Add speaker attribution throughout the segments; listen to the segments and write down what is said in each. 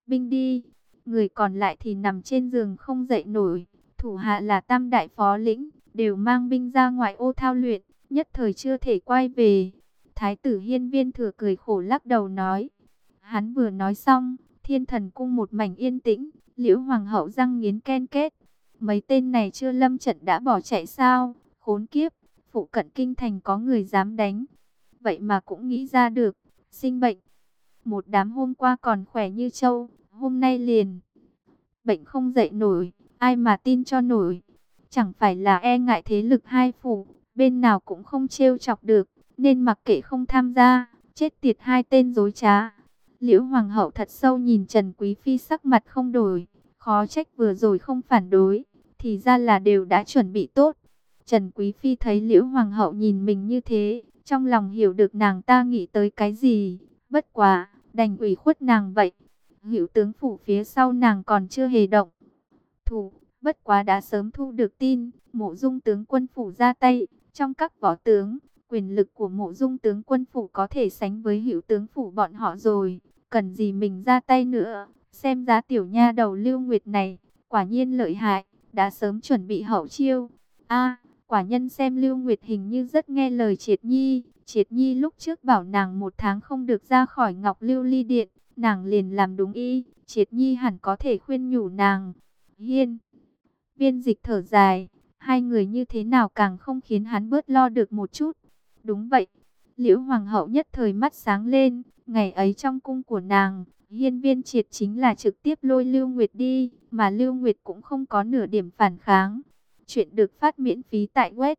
Speaker 1: binh đi. Người còn lại thì nằm trên giường không dậy nổi. Thủ hạ là tam đại phó lĩnh, đều mang binh ra ngoại ô thao luyện, nhất thời chưa thể quay về. Thái tử Hiên Viên Thừa cười khổ lắc đầu nói. Hắn vừa nói xong, Thiên Thần Cung một mảnh yên tĩnh, Liễu Hoàng hậu răng nghiến ken két. Mấy tên này chưa lâm trận đã bỏ chạy sao? Khốn kiếp, phụ cận kinh thành có người dám đánh. Vậy mà cũng nghĩ ra được, sinh bệnh. Một đám hôm qua còn khỏe như trâu, hôm nay liền bệnh không dậy nổi, ai mà tin cho nổi. Chẳng phải là e ngại thế lực hai phủ, bên nào cũng không trêu chọc được, nên mặc kệ không tham gia, chết tiệt hai tên dối trá. Liễu Hoàng hậu thật sâu nhìn Trần Quý Phi sắc mặt không đổi, khó trách vừa rồi không phản đối, thì ra là đều đã chuẩn bị tốt. Trần Quý Phi thấy Liễu Hoàng hậu nhìn mình như thế, trong lòng hiểu được nàng ta nghĩ tới cái gì, bất quá, đành ủy khuất nàng vậy. Hữu tướng phủ phía sau nàng còn chưa hề động thủ, bất quá đã sớm thu được tin, Mộ Dung tướng quân phủ ra tay, trong các võ tướng, quyền lực của Mộ Dung tướng quân phủ có thể sánh với Hữu tướng phủ bọn họ rồi, cần gì mình ra tay nữa. Xem giá tiểu nha đầu Lưu Nguyệt này, quả nhiên lợi hại, đã sớm chuẩn bị hậu chiêu. A, quả nhân xem Lưu Nguyệt hình như rất nghe lời Triệt Nhi. Triệt Nhi lúc trước bảo nàng 1 tháng không được ra khỏi Ngọc Lưu Ly Điện, nàng liền làm đúng y. Triệt Nhi hẳn có thể khuyên nhủ nàng. Hiên Viên Dịch thở dài, hai người như thế nào càng không khiến hắn bớt lo được một chút. Đúng vậy, Liễu Hoàng hậu nhất thời mắt sáng lên, ngày ấy trong cung của nàng, Hiên Viên Triệt chính là trực tiếp lôi Lưu Nguyệt đi, mà Lưu Nguyệt cũng không có nửa điểm phản kháng. Chuyện được phát miễn phí tại web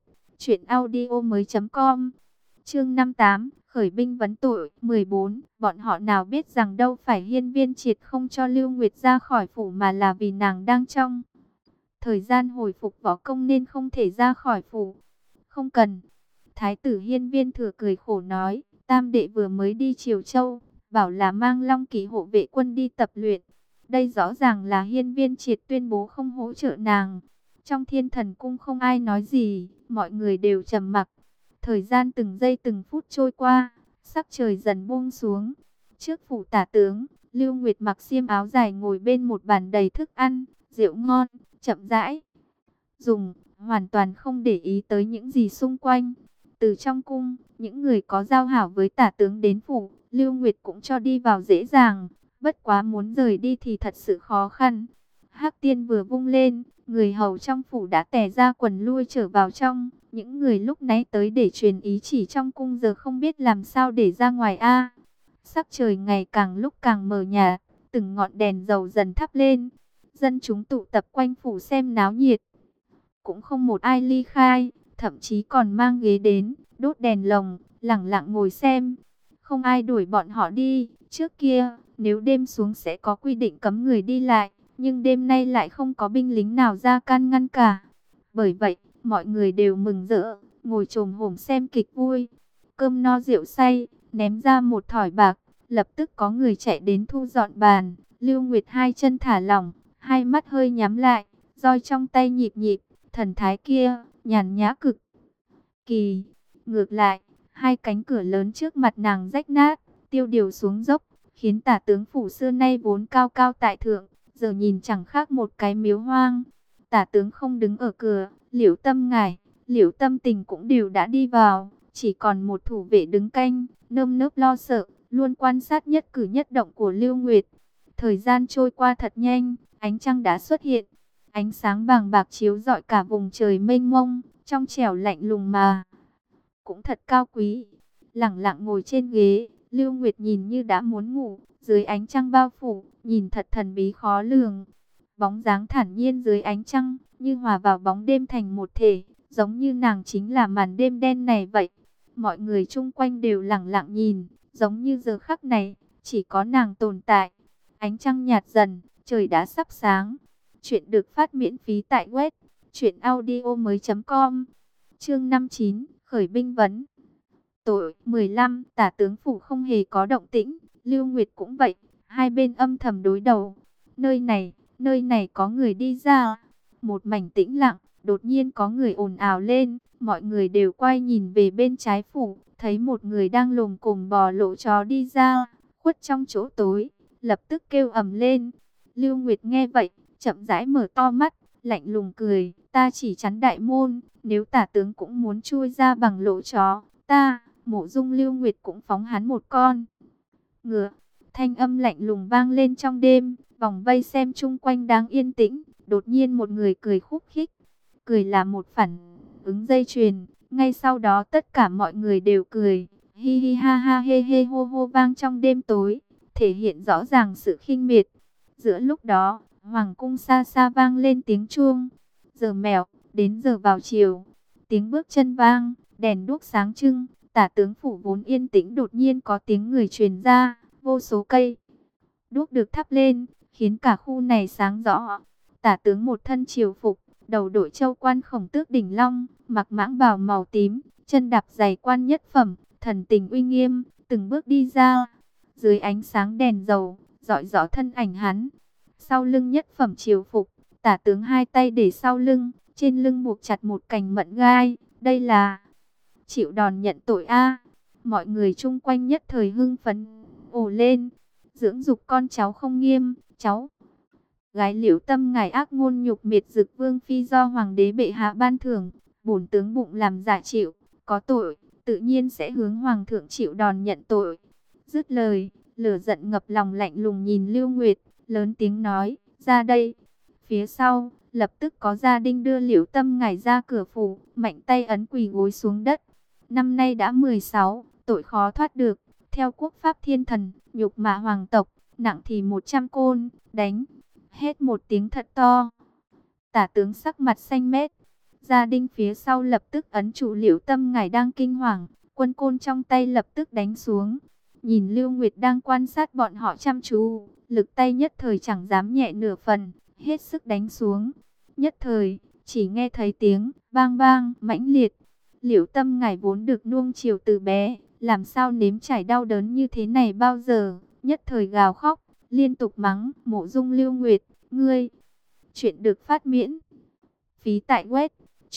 Speaker 1: truyệnaudiomoi.com. Chương 58, khởi binh vấn tội 14. Bọn họ nào biết rằng đâu phải Hiên Viên Triệt không cho Lưu Nguyệt ra khỏi phủ mà là vì nàng đang trong thời gian hồi phục võ công nên không thể ra khỏi phủ. Không cần. Thái tử Hiên Viên Thừa cười khổ nói, tam đệ vừa mới đi Triều Châu, bảo là mang Long Kỵ hộ vệ quân đi tập luyện. Đây rõ ràng là Hiên Viên Triệt tuyên bố không hỗ trợ nàng. Trong Thiên Thần Cung không ai nói gì, mọi người đều trầm mặc. Thời gian từng giây từng phút trôi qua, sắc trời dần buông xuống. Trước phủ tả tướng, Lưu Nguyệt mặc xiêm áo dài ngồi bên một bàn đầy thức ăn, rượu ngon, chậm rãi dùng, hoàn toàn không để ý tới những gì xung quanh. Từ trong cung, những người có giao hảo với tả tướng đến phủ, Lưu Nguyệt cũng cho đi vào dễ dàng, bất quá muốn rời đi thì thật sự khó khăn. Hắc Tiên vừa vung lên, người hầu trong phủ đã tè ra quần lui trở vào trong. Những người lúc nãy tới để truyền ý chỉ trong cung giờ không biết làm sao để ra ngoài a. Sắc trời ngày càng lúc càng mờ nhạt, từng ngọn đèn dầu dần thắp lên. Dân chúng tụ tập quanh phủ xem náo nhiệt, cũng không một ai ly khai, thậm chí còn mang ghế đến, đốt đèn lồng, lẳng lặng ngồi xem. Không ai đuổi bọn họ đi. Trước kia, nếu đêm xuống sẽ có quy định cấm người đi lại, nhưng đêm nay lại không có binh lính nào ra can ngăn cả. Bởi vậy, mọi người đều mừng rỡ, ngồi chồm hổm xem kịch vui. Cơm no rượu say, ném ra một thỏi bạc, lập tức có người chạy đến thu dọn bàn. Lưu Nguyệt hai chân thả lỏng, hai mắt hơi nhắm lại, roi trong tay nhịp nhịp, thần thái kia, nhàn nhã cực kỳ. Ngược lại, hai cánh cửa lớn trước mặt nàng rách nát, tiêu điều xuống dốc, khiến tả tướng phủ xưa nay vốn cao cao tại thượng, giờ nhìn chẳng khác một cái miếu hoang. Tả tướng không đứng ở cửa, Liễu Tâm Ngải, Liễu Tâm Tình cũng đều đã đi vào, chỉ còn một thủ vệ đứng canh, nơm nớp lo sợ, luôn quan sát nhất cử nhất động của Lưu Nguyệt. Thời gian trôi qua thật nhanh, ánh trăng đã xuất hiện, ánh sáng vàng bạc chiếu rọi cả vùng trời mênh mông, trong trẻo lạnh lùng mà cũng thật cao quý. Lẳng lặng ngồi trên ghế, Lưu Nguyệt nhìn như đã muốn ngủ, dưới ánh trăng bao phủ, nhìn thật thần bí khó lường. Bóng dáng thản nhiên dưới ánh trăng, như hòa vào bóng đêm thành một thể, giống như nàng chính là màn đêm đen này vậy. Mọi người chung quanh đều lẳng lặng nhìn, giống như giờ khắc này, chỉ có nàng tồn tại. Ánh trăng nhạt dần, trời đã sắp sáng. Chuyện được phát miễn phí tại web truyệnaudiomoi.com. Chương 59, khởi binh vấn tội 15. Tả tướng phủ không hề có động tĩnh, Lưu Nguyệt cũng vậy, hai bên âm thầm đối đầu. Nơi này có người đi ra. Một mảnh tĩnh lặng, đột nhiên có người ồn ào lên, mọi người đều quay nhìn về bên trái phủ, thấy một người đang lồm cồm bò lỗ chó đi ra, khuất trong chỗ tối. lập tức kêu ầm lên. Lưu Nguyệt nghe vậy, chậm rãi mở to mắt, lạnh lùng cười, ta chỉ chắn đại môn, nếu tả tướng cũng muốn chui ra bằng lỗ chó, ta, Mộ Dung Lưu Nguyệt cũng phóng hắn một con ngựa. Thanh âm lạnh lùng vang lên trong đêm, vòng vây xem chung quanh đang yên tĩnh, đột nhiên một người cười khúc khích. Cười là một phản ứng dây chuyền, ngay sau đó tất cả mọi người đều cười, hi hi ha ha hê hê hô hô vang trong đêm tối, thể hiện rõ ràng sự khinh miệt. Giữa lúc đó, hoàng cung xa xa vang lên tiếng chuông. Giờ mẹo, đến giờ vào chiều. Tiếng bước chân vang, đèn đuốc sáng trưng, tả tướng phủ vốn yên tĩnh đột nhiên có tiếng người truyền ra, vô số cây đuốc được thắp lên, khiến cả khu này sáng rõ. Tả tướng một thân triều phục, đầu đội châu quan khổng tước đỉnh long, mặc mãng bào màu tím, chân đạp giày quan nhất phẩm, thần tình uy nghiêm, từng bước đi ra. Dưới ánh sáng đèn dầu, rọi rõ thân ảnh hắn. Sau lưng nhất phẩm triều phục, tả tướng hai tay để sau lưng, trên lưng buộc chặt một cành mận gai. Đây là chịu đòn nhận tội a. Mọi người chung quanh nhất thời hưng phấn, ồ lên. Dưỡng dục con cháu không nghiêm, cháu gái Liễu Tâm ngài ác ngôn nhục miệt Dực Vương phi do hoàng đế bệ hạ ban thưởng, bổn tướng bụng làm giả chịu, có tội, tự nhiên sẽ hướng hoàng thượng chịu đòn nhận tội. Dứt lời, lửa giận ngập lòng lạnh lùng nhìn Lưu Nguyệt, lớn tiếng nói, ra đây. Phía sau, lập tức có gia đình đưa Liễu Tâm ngài ra cửa phủ, mạnh tay ấn quỳ gối xuống đất. Năm nay đã 16, tội khó thoát được, theo quốc pháp thiên thần, nhục mạ hoàng tộc, nặng thì 100 côn, đánh. Hết một tiếng thật to. Tả tướng sắc mặt xanh mét. Gia đình phía sau lập tức ấn chủ Liễu Tâm ngài đang kinh hoàng, quân côn trong tay lập tức đánh xuống. Nhìn Lưu Nguyệt đang quan sát bọn họ chăm chú, lực tay nhất thời chẳng dám nhẹ nửa phần, hết sức đánh xuống. Nhất thời, chỉ nghe thấy tiếng bang bang mãnh liệt. Liễu Tâm ngài vốn được nuông chiều từ bé, làm sao nếm trải đau đớn như thế này bao giờ, nhất thời gào khóc, liên tục mắng, Mộ Dung Lưu Nguyệt, ngươi. Chuyện được phát miễn phí tại web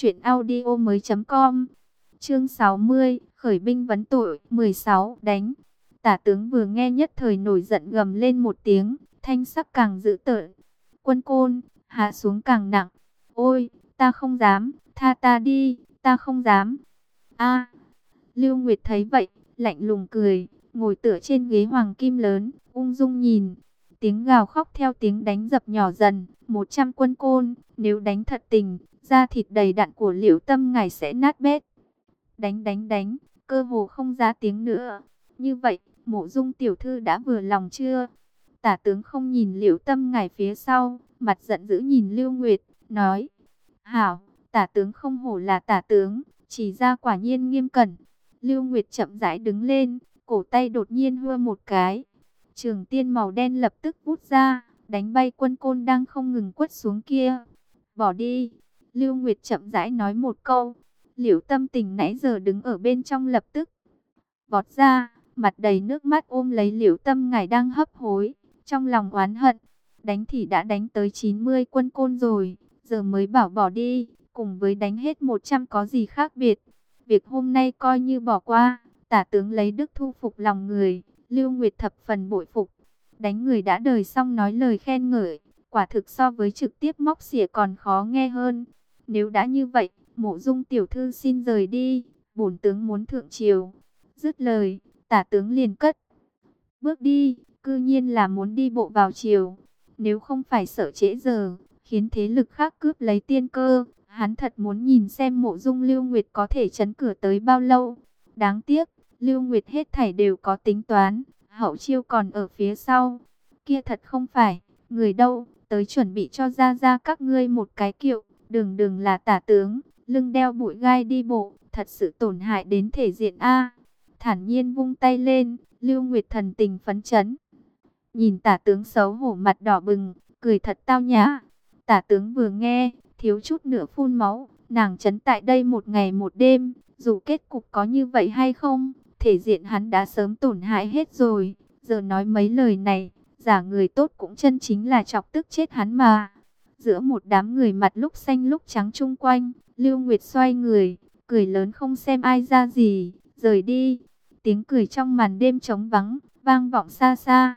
Speaker 1: truyệnaudiomoi.com. Chương 60, khởi binh vấn tội, 16, đánh. Tả tướng vừa nghe nhất thời nổi giận gầm lên một tiếng, thanh sắc càng dữ tợn. Quân côn hạ xuống càng nặng. Ôi, ta không dám, tha ta đi, ta không dám. A. Lưu Nguyệt thấy vậy, lạnh lùng cười, ngồi tựa trên ghế hoàng kim lớn, ung dung nhìn. Tiếng gào khóc theo tiếng đánh dập nhỏ dần, 100 quân côn, nếu đánh thật tình, da thịt đầy đặn của Liễu Tâm ngài sẽ nát bét. Đánh đánh đánh, cơ hồ không ra tiếng nữa. Như vậy, Mộ Dung tiểu thư đã vừa lòng chưa? Tả tướng không nhìn Liễu Tâm ngài phía sau, mặt giận dữ nhìn Lưu Nguyệt, nói: "Hảo, tả tướng không hổ là tả tướng, chỉ ra quả nhiên nghiêm cẩn." Lưu Nguyệt chậm rãi đứng lên, cổ tay đột nhiên hưa một cái. Trường tiên màu đen lập tức vút ra, đánh bay quân côn đang không ngừng quất xuống kia. "Bỏ đi." Lưu Nguyệt chậm rãi nói một câu. Liễu Tâm Tình nãy giờ đứng ở bên trong lập tức vọt ra, mặt đầy nước mắt ôm lấy Liễu Tâm ngài đang hấp hối, trong lòng oán hận. Đánh thì đã đánh tới 90 quân côn rồi, giờ mới bảo bỏ đi, cùng với đánh hết 100 có gì khác biệt. Việc hôm nay coi như bỏ qua, tả tướng lấy đức thu phục lòng người. Lưu Nguyệt thập phần bội phục. Đánh người đã đời xong nói lời khen ngợi, quả thực so với trực tiếp móc xỉa còn khó nghe hơn. Nếu đã như vậy, Mộ Dung tiểu thư xin rời đi, bổn tướng muốn thượng triều. Dứt lời, tả tướng liền cất bước đi, cư nhiên là muốn đi bộ vào triều. Nếu không phải sợ trễ giờ, khiến thế lực khác cướp lấy tiên cơ, hắn thật muốn nhìn xem Mộ Dung Lưu Nguyệt có thể trấn cửa tới bao lâu. Đáng tiếc, Lưu Nguyệt hết thảy đều có tính toán, hậu chiêu còn ở phía sau. Kia thật không phải người đâu, tới chuẩn bị cho ra các ngươi một cái kiệu, đường đường là tả tướng, lưng đeo bụi gai đi bộ, thật sự tổn hại đến thể diện a. Thản nhiên vung tay lên, Lưu Nguyệt thần tình phấn chấn. Nhìn tả tướng xấu hổ mặt đỏ bừng, cười thật tao nhã. Tả tướng vừa nghe, thiếu chút nữa phun máu, nàng trấn tại đây một ngày một đêm, dù kết cục có như vậy hay không, thể diện hắn đã sớm tổn hại hết rồi. Giờ nói mấy lời này, giả người tốt cũng chân chính là chọc tức chết hắn mà. Giữa một đám người mặt lúc xanh lúc trắng chung quanh, Lưu Nguyệt xoay người, cười lớn không xem ai ra gì, rời đi. Tiếng cười trong màn đêm trống vắng, vang vọng xa xa.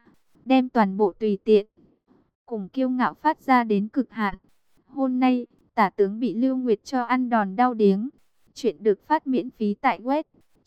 Speaker 1: đem toàn bộ tùy tiện cùng kiêu ngạo phát ra đến cực hạn. Hôm nay, tả tướng bị Lưu Nguyệt cho ăn đòn đau điếng. Chuyện được phát miễn phí tại web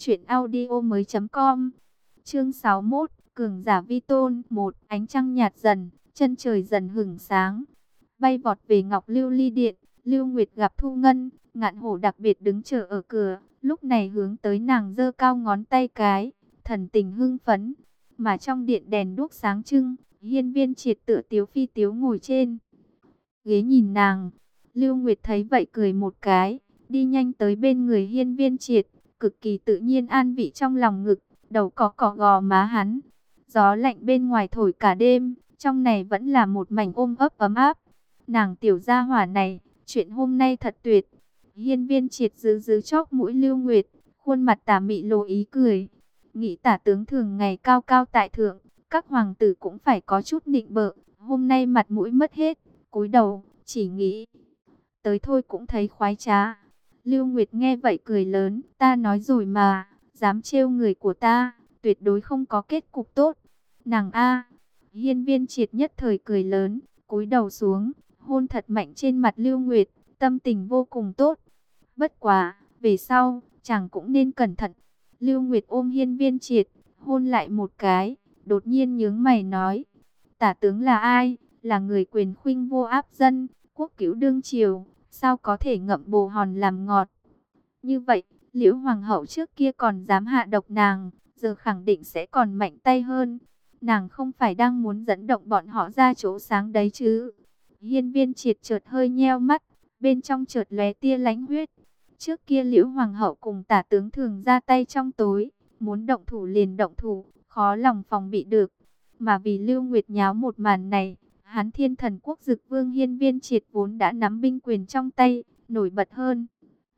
Speaker 1: truyệnaudiomoi.com. Chương 61, cường giả vi tôn. 1. Ánh trăng nhạt dần, chân trời dần hửng sáng. Bay vọt về Ngọc Lưu Ly Điện, Lưu Nguyệt gặp Thu Ngân, Ngạn Hổ đặc biệt đứng chờ ở cửa, lúc này hướng tới nàng giơ cao ngón tay cái, thần tình hưng phấn. Mà trong điện đèn đuốc sáng trưng, Hiên Viên Triệt tựa tiếu phi tiếu ngồi trên ghế nhìn nàng. Lưu Nguyệt thấy vậy cười một cái, đi nhanh tới bên người Hiên Viên Triệt, cực kỳ tự nhiên an vị trong lòng ngực, đầu cọ gò má hắn. Gió lạnh bên ngoài thổi cả đêm, trong này vẫn là một mảnh ôm ấp ấm áp. Nàng tiểu gia hỏa này, chuyện hôm nay thật tuyệt. Hiên Viên Triệt giữ chóp mũi Lưu Nguyệt, khuôn mặt tà mị lộ ý cười. Nghĩ tả tướng thường ngày cao cao tại thượng, các hoàng tử cũng phải có chút nịnh bợ, hôm nay mặt mũi mất hết, cúi đầu, chỉ nghĩ tới thôi cũng thấy khoái trá. Lưu Nguyệt nghe vậy cười lớn, ta nói rồi mà, dám trêu người của ta, tuyệt đối không có kết cục tốt. Nàng a. Hiên Viên Triệt nhất thời cười lớn, cúi đầu xuống, hôn thật mạnh trên mặt Lưu Nguyệt, tâm tình vô cùng tốt. Bất quá, về sau, chàng cũng nên cẩn thận. Lưu Nguyệt ôm Hiên Viên Triệt, hôn lại một cái, đột nhiên nhướng mày nói, tả tướng là ai? Là người quyền khuynh vô áp dân, quốc cữu đương triều, sao có thể ngậm bồ hòn làm ngọt. Như vậy, Liễu Hoàng hậu trước kia còn dám hạ độc nàng, giờ khẳng định sẽ còn mạnh tay hơn. Nàng không phải đang muốn dẫn động bọn họ ra chỗ sáng đấy chứ. Hiên Viên Triệt chợt hơi nheo mắt, bên trong chợt lóe tia lánh huyết. Trước kia Liễu Hoàng hậu cùng tả tướng thường ra tay trong tối, muốn động thủ liền động thủ, khó lòng phòng bị được. Mà vì Lưu Nguyệt nháo một màn này, hắn Thiên Thần Quốc Dực Vương Hiên Viên Triệt vốn đã nắm binh quyền trong tay, nổi bật hơn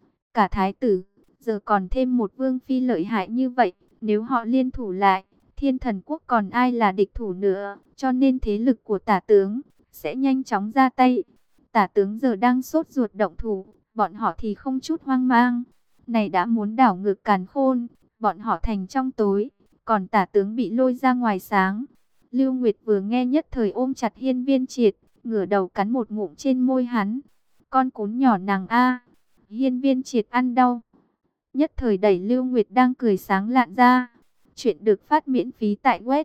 Speaker 1: cả thái tử, giờ còn thêm một vương phi lợi hại như vậy, nếu họ liên thủ lại, Thiên Thần Quốc còn ai là địch thủ nữa, cho nên thế lực của tả tướng sẽ nhanh chóng ra tay. Tả tướng giờ đang sốt ruột động thủ, bọn họ thì không chút hoang mang. Này đã muốn đảo ngược càn khôn, bọn họ thành trong tối, còn tả tướng bị lôi ra ngoài sáng. Lưu Nguyệt vừa nghe nhất thời ôm chặt Hiên Viên Triệt, ngửa đầu cắn một ngụm trên môi hắn. Con cún nhỏ nàng a. Hiên Viên Triệt ăn đau, nhất thời đẩy Lưu Nguyệt đang cười sáng lạn ra. Chuyện được phát miễn phí tại web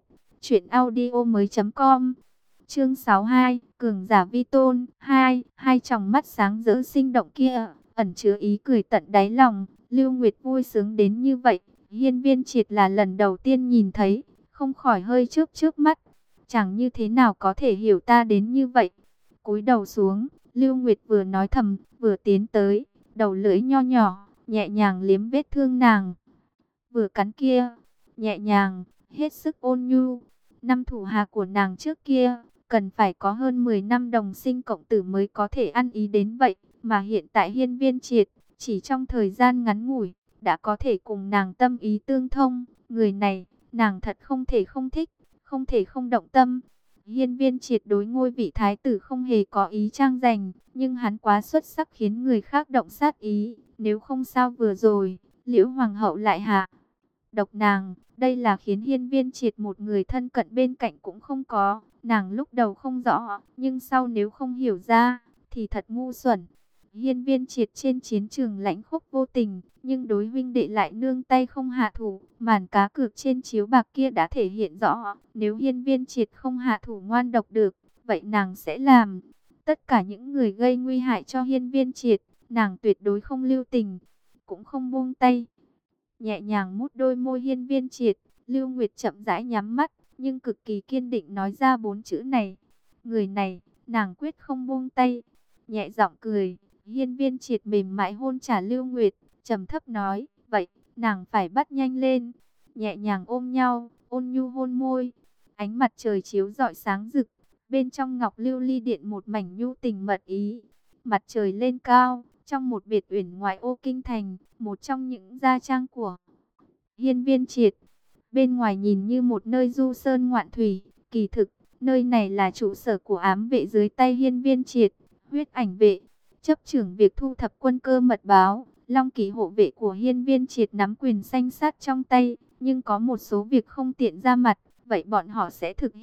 Speaker 1: truyệnaudiomoi.com. Chương 62, cường giả vi tôn 2. Hai tròng mắt sáng rỡ sinh động kia ẩn chứa ý cười tận đáy lòng. Lưu Nguyệt vui sướng đến như vậy, Hiên Viên Triệt là lần đầu tiên nhìn thấy, không khỏi hơi chớp mắt. Chẳng như thế nào có thể hiểu ta đến như vậy. Cúi đầu xuống, Lưu Nguyệt vừa nói thầm, vừa tiến tới, đầu lưỡi nho nhỏ, nhẹ nhàng liếm vết thương nàng. Vừa cắn kia, nhẹ nhàng, hết sức ôn nhu. Năm thủ hạ của nàng trước kia, cần phải có hơn 10 năm đồng sinh cộng tử mới có thể ăn ý đến vậy. Mà hiện tại Hiên Viên Triệt, chỉ trong thời gian ngắn ngủi, đã có thể cùng nàng tâm ý tương thông. Người này, nàng thật không thể không thích, không thể không động tâm. Hiên Viên Triệt đối ngôi vị thái tử không hề có ý trang giành, nhưng hắn quá xuất sắc khiến người khác động sát ý. Nếu không sao vừa rồi, Liễu Hoàng hậu lại hạ độc nàng, đây là khiến Hiên Viên Triệt một người thân cận bên cạnh cũng không có. Nàng lúc đầu không rõ, nhưng sau nếu không hiểu ra, thì thật ngu xuẩn. Hiên Viên Triệt trên chiến trường lãnh khốc vô tình, nhưng đối huynh đệ lại nương tay không hạ thủ. Màn cá cược trên chiếu bạc kia đã thể hiện rõ, nếu Hiên Viên Triệt không hạ thủ ngoan độc được, vậy nàng sẽ làm. Tất cả những người gây nguy hại cho Hiên Viên Triệt, nàng tuyệt đối không lưu tình, cũng không buông tay. Nhẹ nhàng mút đôi môi Hiên Viên Triệt, Lưu Nguyệt chậm rãi nhắm mắt, nhưng cực kỳ kiên định nói ra 4 chữ này. Người này, nàng quyết không buông tay. Nhẹ giọng cười, Hiên Viên Triệt mềm mại hôn trả Lưu Nguyệt, trầm thấp nói, vậy, nàng phải bắt nhanh lên. Nhẹ nhàng ôm nhau, ôn nhu hôn môi. Ánh mặt trời chiếu rọi sáng rực, bên trong Ngọc Lưu Ly Điện một mảnh nhu tình mật ý. Mặt trời lên cao, trong một biệt uyển ngoại ô kinh thành, một trong những gia trang của Hiên Viên Triệt. Bên ngoài nhìn như một nơi du sơn ngoạn thủy, kỳ thực, nơi này là trụ sở của ám vệ dưới tay Hiên Viên Triệt, Huyết Ảnh vệ, chấp trưởng việc thu thập quân cơ mật báo. Long Kỷ hộ vệ của Hiên Viên Triệt nắm quyền xanh sát trong tay, nhưng có một số việc không tiện ra mặt, vậy bọn họ sẽ thực hiện.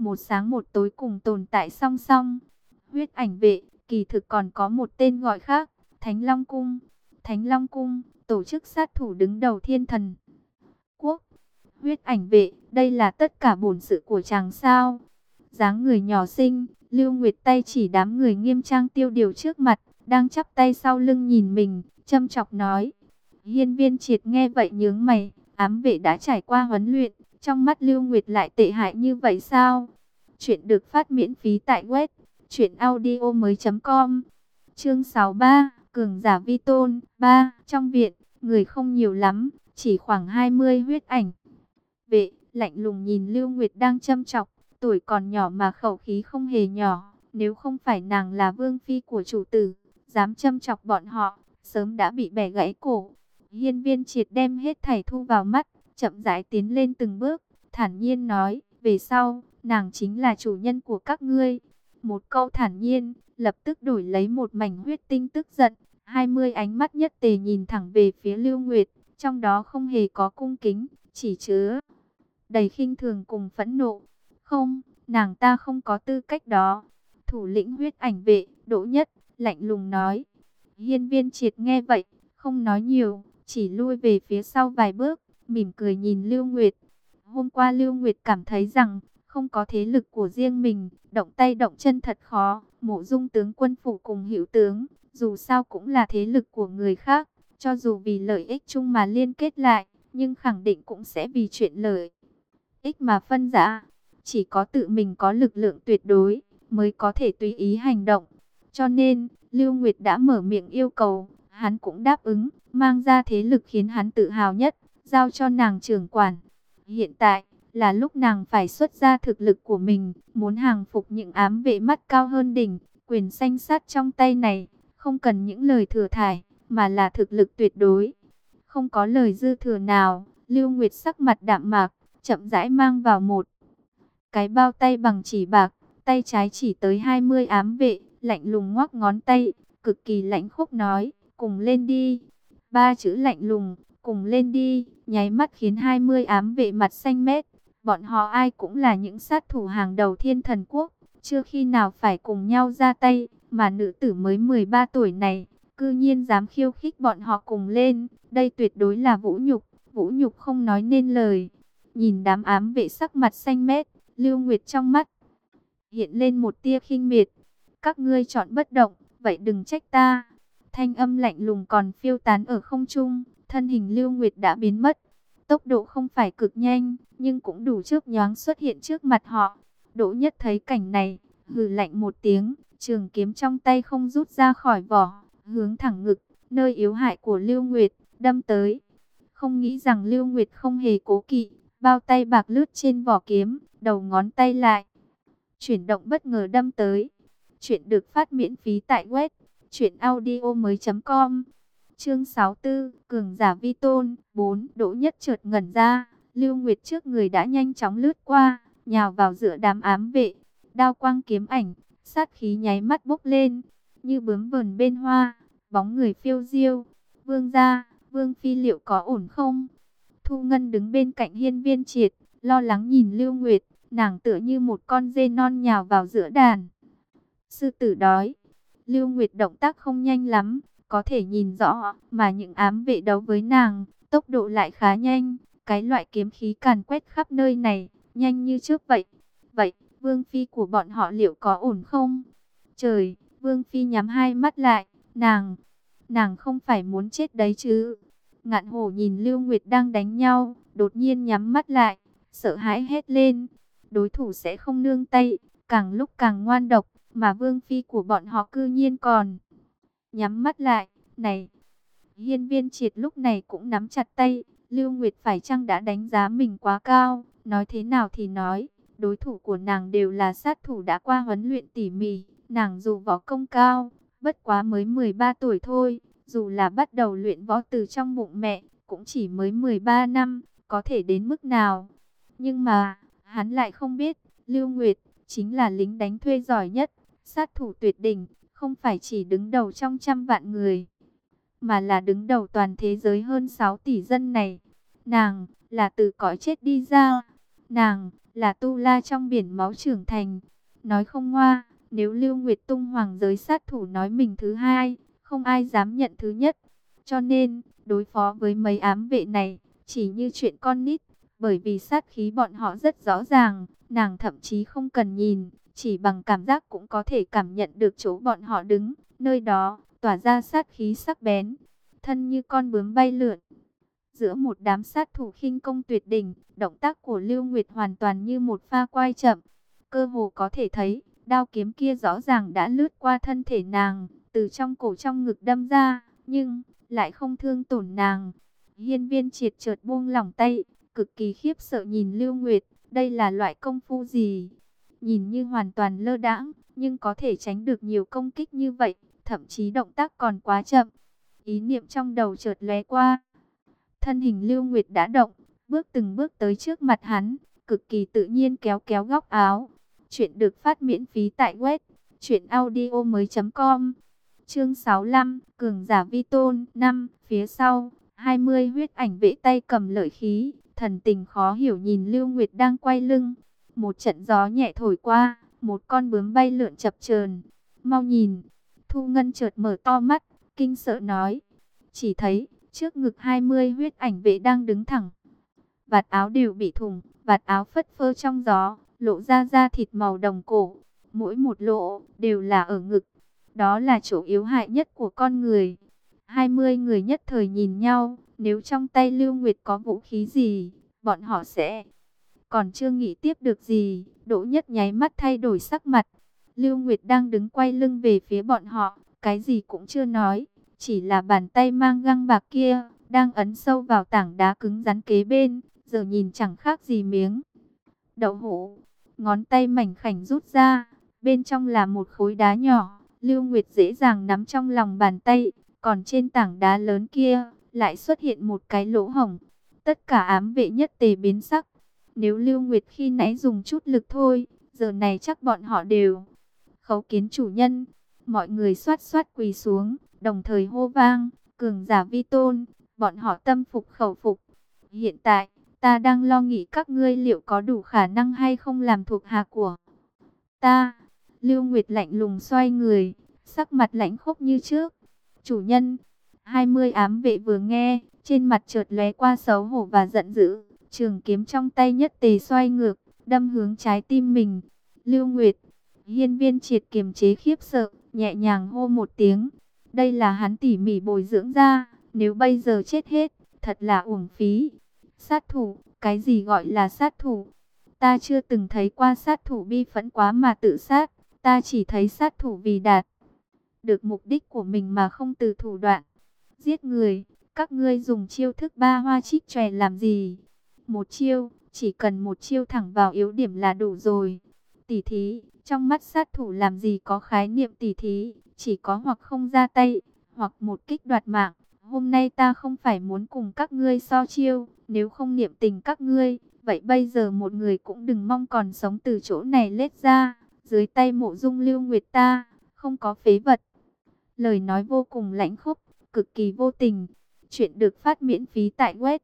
Speaker 1: một sáng một tối cùng tồn tại song song. Huyết ảnh vệ, kỳ thực còn có một tên gọi khác, Thánh Long Cung. Thánh Long Cung, tổ chức sát thủ đứng đầu thiên thần quốc. Huyết ảnh vệ, đây là tất cả bổn sự của chàng sao? Dáng người nhỏ xinh, Lưu Nguyệt tay chỉ đám người nghiêm trang tiêu điều trước mặt, đang chắp tay sau lưng nhìn mình, châm chọc nói. Hiên Viên Triệt nghe vậy nhướng mày, ám vệ đã trải qua huấn luyện, trong mắt Lưu Nguyệt lại tệ hại như vậy sao? Chuyện được phát miễn phí tại web truyệnaudiomoi.com. Chương 63, cường giả vi tôn 3. Trong viện, người không nhiều lắm, chỉ khoảng 20 huyết ảnh vệ, lạnh lùng nhìn Lưu Nguyệt đang châm chọc, tuổi còn nhỏ mà khẩu khí không hề nhỏ, nếu không phải nàng là vương phi của chủ tử, dám châm chọc bọn họ, sớm đã bị bẻ gãy cổ. Hiên Viên Triệt đem hết thảy thu vào mắt, chậm rãi tiến lên từng bước, thản nhiên nói, về sau, nàng chính là chủ nhân của các ngươi. Một câu thản nhiên, lập tức đổi lấy một mảnh huyết tinh tức giận, 20 ánh mắt nhất tề nhìn thẳng về phía Lưu Nguyệt, trong đó không hề có cung kính, chỉ chứa đầy khinh thường cùng phẫn nộ. Không, nàng ta không có tư cách đó. Thủ lĩnh huyết ảnh vệ, Đỗ Nhất, lạnh lùng nói. Hiên Viên Triệt nghe vậy, không nói nhiều, chỉ lui về phía sau vài bước, mỉm cười nhìn Lưu Nguyệt. Hôm qua Lưu Nguyệt cảm thấy rằng, không có thế lực của riêng mình, động tay động chân thật khó. Mộ Dung tướng quân phủ cùng Hữu tướng, dù sao cũng là thế lực của người khác, cho dù vì lợi ích chung mà liên kết lại, nhưng khẳng định cũng sẽ vì chuyện lợi ích mà phân rã. Chỉ có tự mình có lực lượng tuyệt đối, mới có thể tùy ý hành động. Cho nên, Lưu Nguyệt đã mở miệng yêu cầu, hắn cũng đáp ứng, mang ra thế lực khiến hắn tự hào nhất, giao cho nàng trưởng quản. Hiện tại, là lúc nàng phải xuất ra thực lực của mình, muốn hàng phục những ám vệ mắt cao hơn đỉnh, quyền xanh sát trong tay này, không cần những lời thừa thải, mà là thực lực tuyệt đối. Không có lời dư thừa nào, Lưu Nguyệt sắc mặt đạm mạc, chậm rãi mang vào một cái bao tay bằng chỉ bạc, tay trái chỉ tới 20 ám vệ, lạnh lùng ngoắc ngón tay, cực kỳ lãnh khốc nói, cùng lên đi. Ba chữ lạnh lùng, cùng lên đi, nháy mắt khiến 20 ám vệ mặt xanh mét. Bọn họ ai cũng là những sát thủ hàng đầu thiên thần quốc, chưa khi nào phải cùng nhau ra tay, mà nữ tử mới 13 tuổi này, cư nhiên dám khiêu khích bọn họ cùng lên, đây tuyệt đối là vũ nhục không nói nên lời. Nhìn đám ám vệ sắc mặt xanh mét, Lưu Nguyệt trong mắt hiện lên một tia khinh miệt. Các ngươi chọn bất động, vậy đừng trách ta. Thanh âm lạnh lùng còn phiêu tán ở không trung, thân hình Lưu Nguyệt đã biến mất. Tốc độ không phải cực nhanh, nhưng cũng đủ chớp nhoáng xuất hiện trước mặt họ. Đỗ Nhất thấy cảnh này, hừ lạnh một tiếng, trường kiếm trong tay không rút ra khỏi vỏ, hướng thẳng ngực, nơi yếu hại của Lưu Nguyệt, đâm tới. Không nghĩ rằng Lưu Nguyệt không hề cố kỵ, bao tay bạc lướt trên vỏ kiếm, đầu ngón tay lại chuyển động bất ngờ đâm tới. Chuyện được phát miễn phí tại web truyệnaudiomoi.com. Chương 64, cường giả vi tôn 4. Đỗ Nhất chợt ngẩn ra, Lưu Nguyệt trước người đã nhanh chóng lướt qua, nhào vào giữa đám ám vệ, đao quang kiếm ảnh, sát khí nháy mắt bốc lên, như bướm vờn bên hoa, bóng người phiêu diêu. Vương gia, Vương phi liệu có ổn không? Thu Ngân đứng bên cạnh Hiên Viên Triệt, lo lắng nhìn Lưu Nguyệt, nàng tựa như một con dê non nhào vào giữa đàn sư tử đói. Lưu Nguyệt động tác không nhanh lắm, có thể nhìn rõ, mà những ám vệ đấu với nàng, tốc độ lại khá nhanh, cái loại kiếm khí càn quét khắp nơi này, nhanh như trước vậy. Vậy, Vương phi của bọn họ liệu có ổn không? Trời, Vương phi nhắm hai mắt lại, nàng không phải muốn chết đấy chứ? Ngạn Hổ nhìn Lưu Nguyệt đang đánh nhau, đột nhiên nhắm mắt lại, sợ hãi hét lên. Đối thủ sẽ không nương tay, càng lúc càng ngoan độc, mà Vương phi của bọn họ cư nhiên còn nhắm mắt lại. Này, Hiên Viên Triệt lúc này cũng nắm chặt tay, Lưu Nguyệt phải chăng đã đánh giá mình quá cao? Nói thế nào thì nói, đối thủ của nàng đều là sát thủ đã qua huấn luyện tỉ mỉ, nàng dù võ công cao, bất quá mới 13 tuổi thôi, dù là bắt đầu luyện võ từ trong bụng mẹ, cũng chỉ mới 13 năm, có thể đến mức nào. Nhưng mà, hắn lại không biết, Lưu Nguyệt chính là lính đánh thuê giỏi nhất, sát thủ tuyệt đỉnh, không phải chỉ đứng đầu trong trăm vạn người, mà là đứng đầu toàn thế giới hơn 6 tỷ dân này. Nàng là từ cõi chết đi ra, nàng là tu la trong biển máu trưởng thành. Nói không ngoa, nếu Lưu Nguyệt tung hoàng giới sát thủ nói mình thứ hai, không ai dám nhận thứ nhất. Cho nên, đối phó với mấy ám vệ này, chỉ như chuyện con nít, bởi vì sát khí bọn họ rất rõ ràng, nàng thậm chí không cần nhìn, chỉ bằng cảm giác cũng có thể cảm nhận được chỗ bọn họ đứng, nơi đó tỏa ra sát khí sắc bén, thân như con bướm bay lượn. Giữa một đám sát thủ khinh công tuyệt đỉnh, động tác của Lưu Nguyệt hoàn toàn như một pha quay chậm, cơ hồ có thể thấy, đao kiếm kia rõ ràng đã lướt qua thân thể nàng, từ trong cổ trong ngực đâm ra, nhưng lại không thương tổn nàng. Hiên Viên Triệt chợt buông lỏng tay, cực kỳ khiếp sợ nhìn Lưu Nguyệt, đây là loại công phu gì? Nhìn như hoàn toàn lơ đãng, nhưng có thể tránh được nhiều công kích như vậy, thậm chí động tác còn quá chậm. Ý niệm trong đầu chợt lóe qua, thân hình Lưu Nguyệt đã động, bước từng bước tới trước mặt hắn, cực kỳ tự nhiên kéo kéo góc áo. Chuyện được phát miễn phí tại web truyệnaudiomoi.com. Chương 65, cường giả vi tôn 5, phía sau, 20 huyết ảnh vệ tay cầm lợi khí, thần tình khó hiểu nhìn Lưu Nguyệt đang quay lưng. Một trận gió nhẹ thổi qua, một con bướm bay lượn chập chờn. Mau nhìn, Thu Ngân chợt mở to mắt, kinh sợ nói. Chỉ thấy, trước ngực 20 huyết ảnh vệ đang đứng thẳng. Vạt áo đều bị thủng, vạt áo phất phơ trong gió, lộ ra da thịt màu đồng cổ. Mỗi một lỗ đều là ở ngực. Đó là chỗ yếu hại nhất của con người. 20 người nhất thời nhìn nhau, nếu trong tay Lưu Nguyệt có vũ khí gì, bọn họ sẽ... Còn chưa nghĩ tiếp được gì, Đỗ Nhất nháy mắt thay đổi sắc mặt. Lưu Nguyệt đang đứng quay lưng về phía bọn họ, cái gì cũng chưa nói, chỉ là bàn tay mang găng bạc kia, đang ấn sâu vào tảng đá cứng rắn kế bên, giờ nhìn chẳng khác gì miếng đậu hũ. Ngón tay mảnh khảnh rút ra, bên trong là một khối đá nhỏ, Lưu Nguyệt dễ dàng nắm trong lòng bàn tay, còn trên tảng đá lớn kia, lại xuất hiện một cái lỗ hổng. Tất cả ám vệ nhất tề biến sắc. Nếu Lưu Nguyệt khi nãy dùng chút lực thôi, giờ này chắc bọn họ đều khấu kiến chủ nhân. Mọi người xoát xoát quỳ xuống, đồng thời hô vang, cường giả vi tôn, bọn họ tâm phục khẩu phục. Hiện tại, ta đang lo nghĩ các ngươi liệu có đủ khả năng hay không làm thuộc hạ của ta. Lưu Nguyệt lạnh lùng xoay người, sắc mặt lãnh khốc như trước. Chủ nhân, 20 ám vệ vừa nghe, trên mặt chợt lóe qua xấu hổ và giận dữ. Trường kiếm trong tay nhất tề xoay ngược, đâm hướng trái tim mình. Lưu Nguyệt, Hiên Viên Triệt kiềm chế khiếp sợ, nhẹ nhàng hô một tiếng. Đây là hắn tỉ mỉ bồi dưỡng ra, nếu bây giờ chết hết, thật là uổng phí. Sát thủ, cái gì gọi là sát thủ? Ta chưa từng thấy qua sát thủ bi phẫn quá mà tự sát, ta chỉ thấy sát thủ vì đạt được mục đích của mình mà không từ thủ đoạn giết người. Các ngươi dùng chiêu thức ba hoa trích chòe làm gì? Một chiêu, chỉ cần một chiêu thẳng vào yếu điểm là đủ rồi. Tỉ thí, trong mắt sát thủ làm gì có khái niệm tỉ thí, chỉ có hoặc không ra tay, hoặc một kích đoạt mạng. Hôm nay ta không phải muốn cùng các ngươi so chiêu, nếu không niệm tình các ngươi, vậy bây giờ một người cũng đừng mong còn sống từ chỗ này lết ra. Dưới tay Mộ Dung Lưu Nguyệt ta, không có phế vật. Lời nói vô cùng lãnh khốc, cực kỳ vô tình. Chuyện được phát miễn phí tại web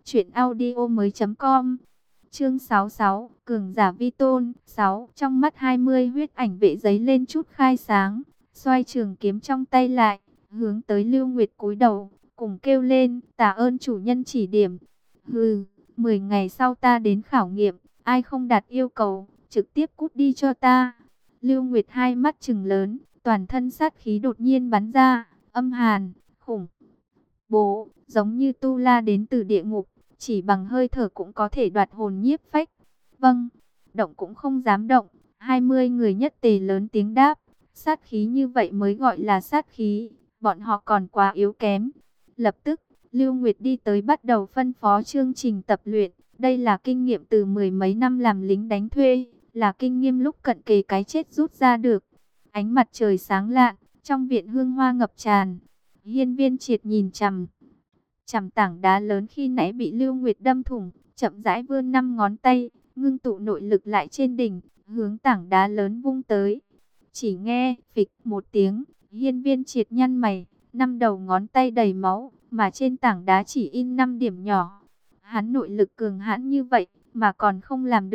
Speaker 1: truyệnaudiomoi.com. Chương 66, cường giả vi tôn 6. Trong mắt 20 huyết ảnh vệ giấy lên chút khai sáng, xoay trường kiếm trong tay lại, hướng tới Lưu Nguyệt cúi đầu, cùng kêu lên, tạ ơn chủ nhân chỉ điểm. Hừ, 10 ngày sau ta đến khảo nghiệm, ai không đạt yêu cầu, trực tiếp cút đi cho ta. Lưu Nguyệt hai mắt trừng lớn, toàn thân sát khí đột nhiên bắn ra, âm hàn, khủng bố, giống như tu la đến từ địa ngục, chỉ bằng hơi thở cũng có thể đoạt hồn nhiếp phách. Vâng, động cũng không dám động. 20 người nhất tề lớn tiếng đáp, sát khí như vậy mới gọi là sát khí, bọn họ còn quá yếu kém. Lập tức, Lưu Nguyệt đi tới bắt đầu phân phó chương trình tập luyện. Đây là kinh nghiệm từ mười mấy năm làm lính đánh thuê, là kinh nghiệm lúc cận kề cái chết rút ra được. Ánh mặt trời sáng lạn, trong viện hương hoa ngập tràn. Hiên Viên Triệt nhìn chằm tảng đá lớn khi nãy bị Lưu Nguyệt đâm thủng, chậm rãi vươn 5 ngón tay, ngưng tụ nội lực lại trên đỉnh, hướng tảng đá lớn vung tới. Chỉ nghe phịch một tiếng, Hiên Viên Triệt nhăn mày, 5 đầu ngón tay đầy máu, mà trên tảng đá chỉ in 5 điểm nhỏ. Hắn nội lực cường hãn như vậy mà còn không làm được,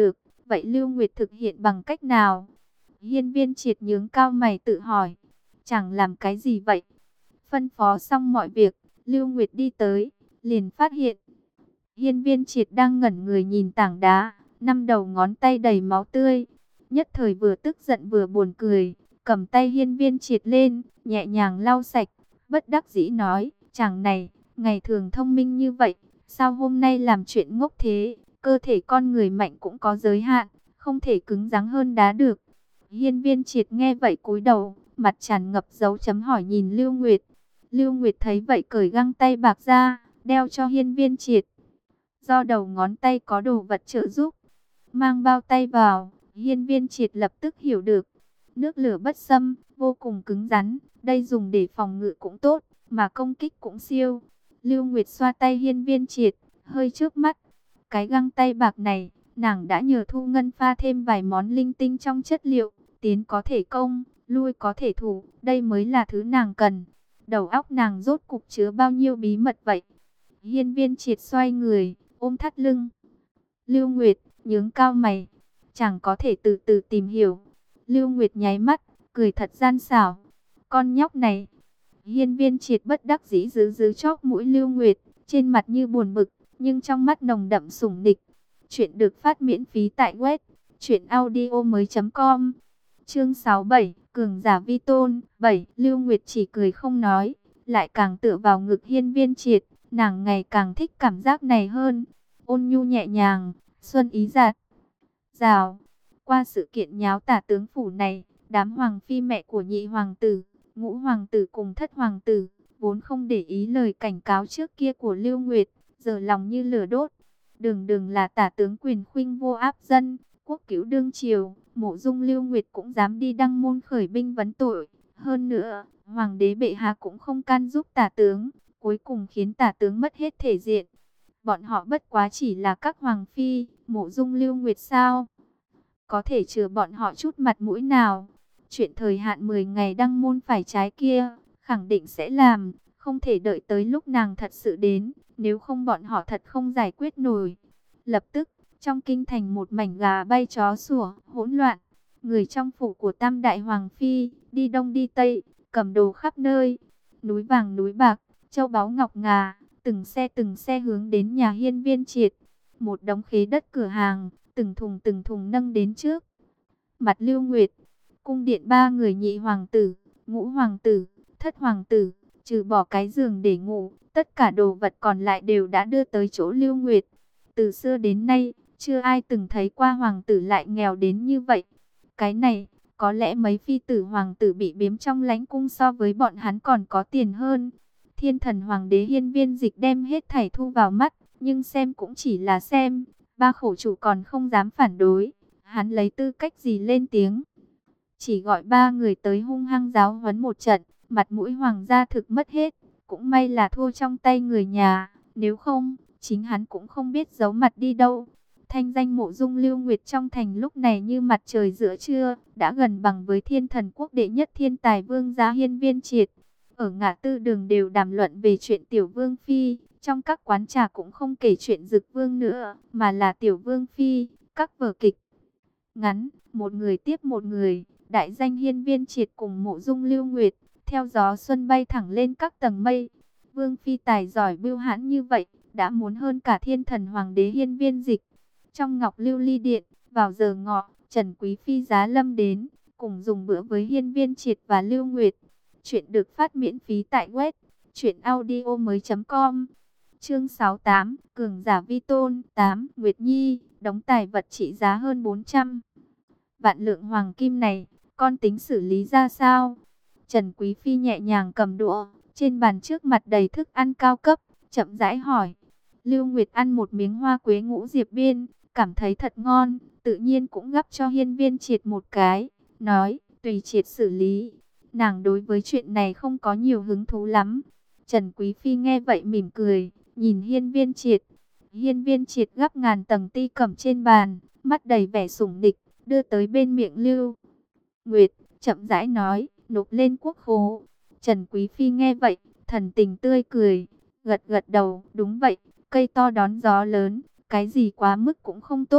Speaker 1: Vậy Lưu Nguyệt thực hiện bằng cách nào? Hiên Viên Triệt nhướng cao mày tự hỏi. Chẳng làm cái gì vậy? Phân phó xong mọi việc, Lưu Nguyệt đi tới, liền phát hiện. Hiên Viên Triệt đang ngẩn người nhìn tảng đá, năm đầu ngón tay đầy máu tươi. Nhất thời vừa tức giận vừa buồn cười, cầm tay Hiên Viên Triệt lên, nhẹ nhàng lau sạch, bất đắc dĩ nói, chàng này, ngày thường thông minh như vậy, sao hôm nay làm chuyện ngốc thế? Cơ thể con người mạnh cũng có giới hạn, không thể cứng rắn hơn đá được. Hiên Viên Triệt nghe vậy cúi đầu, mặt tràn ngập dấu chấm hỏi nhìn Lưu Nguyệt. Lưu Nguyệt thấy vậy cởi găng tay bạc ra, đeo cho Hiên Viên Triệt. Do đầu ngón tay có đồ vật trợ giúp, mang bao tay vào, Hiên Viên Triệt lập tức hiểu được. Nước lửa bất xâm, vô cùng cứng rắn, đây dùng để phòng ngự cũng tốt, mà công kích cũng siêu. Lưu Nguyệt xoa tay Hiên Viên Triệt, hơi chớp mắt. Cái găng tay bạc này, nàng đã nhờ Thu Ngân pha thêm vài món linh tinh trong chất liệu, tiến có thể công, lui có thể thủ, đây mới là thứ nàng cần. Đầu óc nàng rốt cục chứa bao nhiêu bí mật vậy? Hiên Viên Triệt xoay người, ôm thắt lưng. Lưu Nguyệt nhướng cao mày, chẳng có thể từ từ tìm hiểu. Lưu Nguyệt nháy mắt, cười thật gian xảo. Con nhóc này. Hiên Viên Triệt bất đắc dĩ giữ chóp mũi Lưu Nguyệt, trên mặt như buồn bực, nhưng trong mắt nồng đậm sủng nịch. Chuyện được phát miễn phí tại web truyệnaudiomoi.com. Chương 67, cường giả vi tôn. 7. Lưu Nguyệt chỉ cười không nói, lại càng tựa vào ngực Hiên Viên Triệt, nàng ngày càng thích cảm giác này hơn. Ôn nhu nhẹ nhàng, xuân ý dạt dào. Qua sự kiện nháo tả tướng phủ này, đám hoàng phi mẹ của nhị hoàng tử, ngũ hoàng tử cùng thất hoàng tử, vốn không để ý lời cảnh cáo trước kia của Lưu Nguyệt, giờ lòng như lửa đốt. Đường đường là tả tướng quyền khuynh vô áp dân, quốc cứu đương triều, Mộ Dung Lưu Nguyệt cũng dám đi đăng môn khởi binh vấn tội. Hơn nữa, hoàng đế bệ hạ cũng không can giúp tả tướng, cuối cùng khiến tả tướng mất hết thể diện. Bọn họ bất quá chỉ là các hoàng phi, Mộ Dung Lưu Nguyệt sao? Có thể chừa bọn họ chút mặt mũi nào? Chuyện thời hạn 10 ngày đăng môn phải trái kia, khẳng định sẽ làm, không thể đợi tới lúc nàng thật sự đến, nếu không bọn họ thật không giải quyết nổi. Lập tức, trong kinh thành một mảnh gà bay chó sủa, hỗn loạn. Người trong phủ của Tam Đại Hoàng Phi, đi đông đi tây, cầm đồ khắp nơi. Núi vàng núi bạc, châu báu ngọc ngà, từng xe hướng đến nhà Hiên Viên Triệt. Một đống khế đất cửa hàng, từng thùng nâng đến trước mặt Lưu Nguyệt. Cung điện ba người nhị hoàng tử, ngũ hoàng tử, thất hoàng tử, trừ bỏ cái giường để ngủ, tất cả đồ vật còn lại đều đã đưa tới chỗ Lưu Nguyệt. Từ xưa đến nay, chưa ai từng thấy qua hoàng tử lại nghèo đến như vậy. Cái này, có lẽ mấy phi tử hoàng tử bị biếm trong lãnh cung so với bọn hắn còn có tiền hơn. Thiên thần hoàng đế Hiên Viên Dịch đem hết thảy thu vào mắt, nhưng xem cũng chỉ là xem. Ba khổ chủ còn không dám phản đối, hắn lấy tư cách gì lên tiếng? Chỉ gọi ba người tới hung hăng giáo huấn một trận, mặt mũi hoàng gia thực mất hết. Cũng may là thua trong tay người nhà, nếu không, chính hắn cũng không biết giấu mặt đi đâu. Thanh danh Mộ Dung Lưu Nguyệt trong thành lúc này như mặt trời giữa trưa, đã gần bằng với thiên thần quốc đệ nhất thiên tài vương gia Hiên Viên Triệt. Ở ngã tư đường đều đàm luận về chuyện tiểu vương phi, trong các quán trà cũng không kể chuyện Dực Vương nữa, mà là tiểu vương phi, các vở kịch ngắn, một người tiếp một người, đại danh Hiên Viên Triệt cùng Mộ Dung Lưu Nguyệt, theo gió xuân bay thẳng lên các tầng mây. Vương phi tài giỏi bưu hãn như vậy, đã muốn hơn cả thiên thần hoàng đế Hiên Viên Dịch. Trong Ngọc Lưu Ly Điện, vào giờ ngọ, Trần Quý Phi giá lâm đến, cùng dùng bữa với Hiên Viên Triệt và Lưu Nguyệt. Chuyện được phát miễn phí tại web truyệnaudiomoi.com. Chương 68, cường giả vi tôn. 8. Nguyệt Nhi, đống tài vật trị giá hơn 400 vạn lượng hoàng kim này, con tính xử lý ra sao? Trần Quý Phi nhẹ nhàng cầm đũa, trên bàn trước mặt đầy thức ăn cao cấp, chậm rãi hỏi. Lưu Nguyệt ăn một miếng hoa quế ngũ diệp biên, cảm thấy thật ngon, tự nhiên cũng gắp cho Hiên Viên Triệt một cái, nói, tùy Triệt xử lý. Nàng đối với chuyện này không có nhiều hứng thú lắm. Trần Quý Phi nghe vậy mỉm cười, nhìn Hiên Viên Triệt. Hiên Viên Triệt gắp ngàn tầng ti cẩm trên bàn, mắt đầy vẻ sủng nịch, đưa tới bên miệng Lưu Nguyệt, chậm rãi nói, nộp lên quốc khố. Trần Quý Phi nghe vậy, thần tình tươi cười, gật gật đầu, đúng vậy, cây to đón gió lớn, cái gì quá mức cũng không tốt,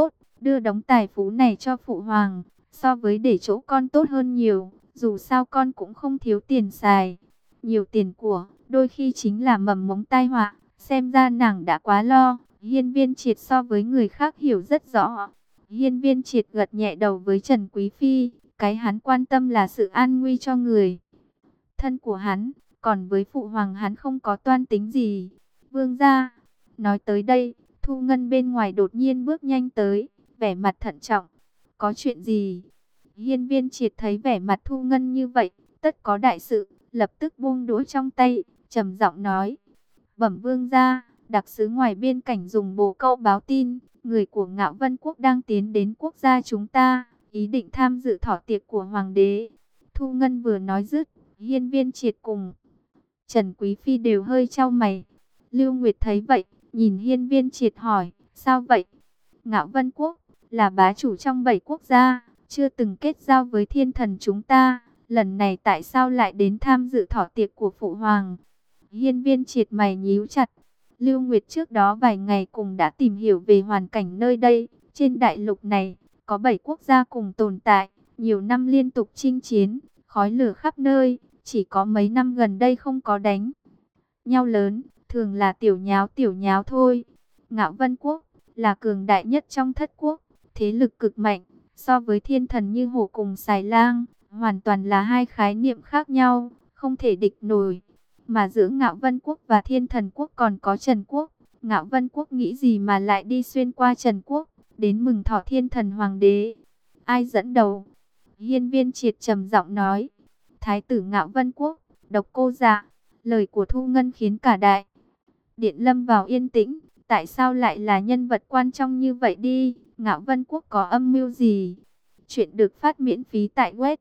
Speaker 1: đưa đống tài phú này cho phụ hoàng, so với để chỗ con tốt hơn nhiều, dù sao con cũng không thiếu tiền xài. Nhiều tiền của, đôi khi chính là mầm mống tai họa, xem ra nàng đã quá lo. Hiên Viên Triệt so với người khác hiểu rất rõ. Hiên Viên Triệt gật nhẹ đầu với Trần Quý Phi, cái hắn quan tâm là sự an nguy cho người thân của hắn, còn với phụ hoàng hắn không có toan tính gì. Vương gia, nói tới đây, Thu Ngân bên ngoài đột nhiên bước nhanh tới, vẻ mặt thận trọng. Có chuyện gì? Hiên Viên Triệt thấy vẻ mặt Thu Ngân như vậy, tất có đại sự, lập tức buông đũa trong tay, trầm giọng nói: Bẩm vương gia, đặc sứ ngoài biên cảnh dùng bồ câu báo tin, người của Ngạo Vân Quốc đang tiến đến quốc gia chúng ta, ý định tham dự thọ tiệc của hoàng đế. Thu Ngân vừa nói dứt, Hiên Viên Triệt cùng Trần Quý Phi đều hơi chau mày. Lưu Nguyệt thấy vậy, nhìn Hiên Viên Triệt hỏi: sao vậy? Ngạo Vân Quốc là bá chủ trong 7 quốc gia, chưa từng kết giao với thiên thần chúng ta, lần này tại sao lại đến tham dự thọ tiệc của phụ hoàng? Hiên Viên Triệt mày nhíu chặt. Lưu Nguyệt trước đó vài ngày cùng đã tìm hiểu về hoàn cảnh nơi đây. Trên đại lục này, có 7 quốc gia cùng tồn tại, nhiều năm liên tục chinh chiến, khói lửa khắp nơi, chỉ có mấy năm gần đây không có đánh nhau lớn, thường là tiểu nháo thôi. Ngạo Vân Quốc là cường đại nhất trong thất quốc, thế lực cực mạnh, so với thiên thần như hổ cùng xài lang, hoàn toàn là hai khái niệm khác nhau, không thể địch nổi. Mà giữa Ngạo Vân Quốc và Thiên Thần Quốc còn có Trần Quốc. Ngạo Vân Quốc nghĩ gì mà lại đi xuyên qua Trần Quốc, đến mừng thọ Thiên Thần Hoàng đế? Ai dẫn đầu? Hiên Viên Triệt trầm giọng nói: Thái tử Ngạo Vân Quốc, Độc Cô Dạ. Lời của Thu Ngân khiến cả đại điện lâm vào yên tĩnh. Tại sao lại là nhân vật quan trọng như vậy đi? Ngạo Vân Quốc có âm mưu gì? Chuyện được phát miễn phí tại web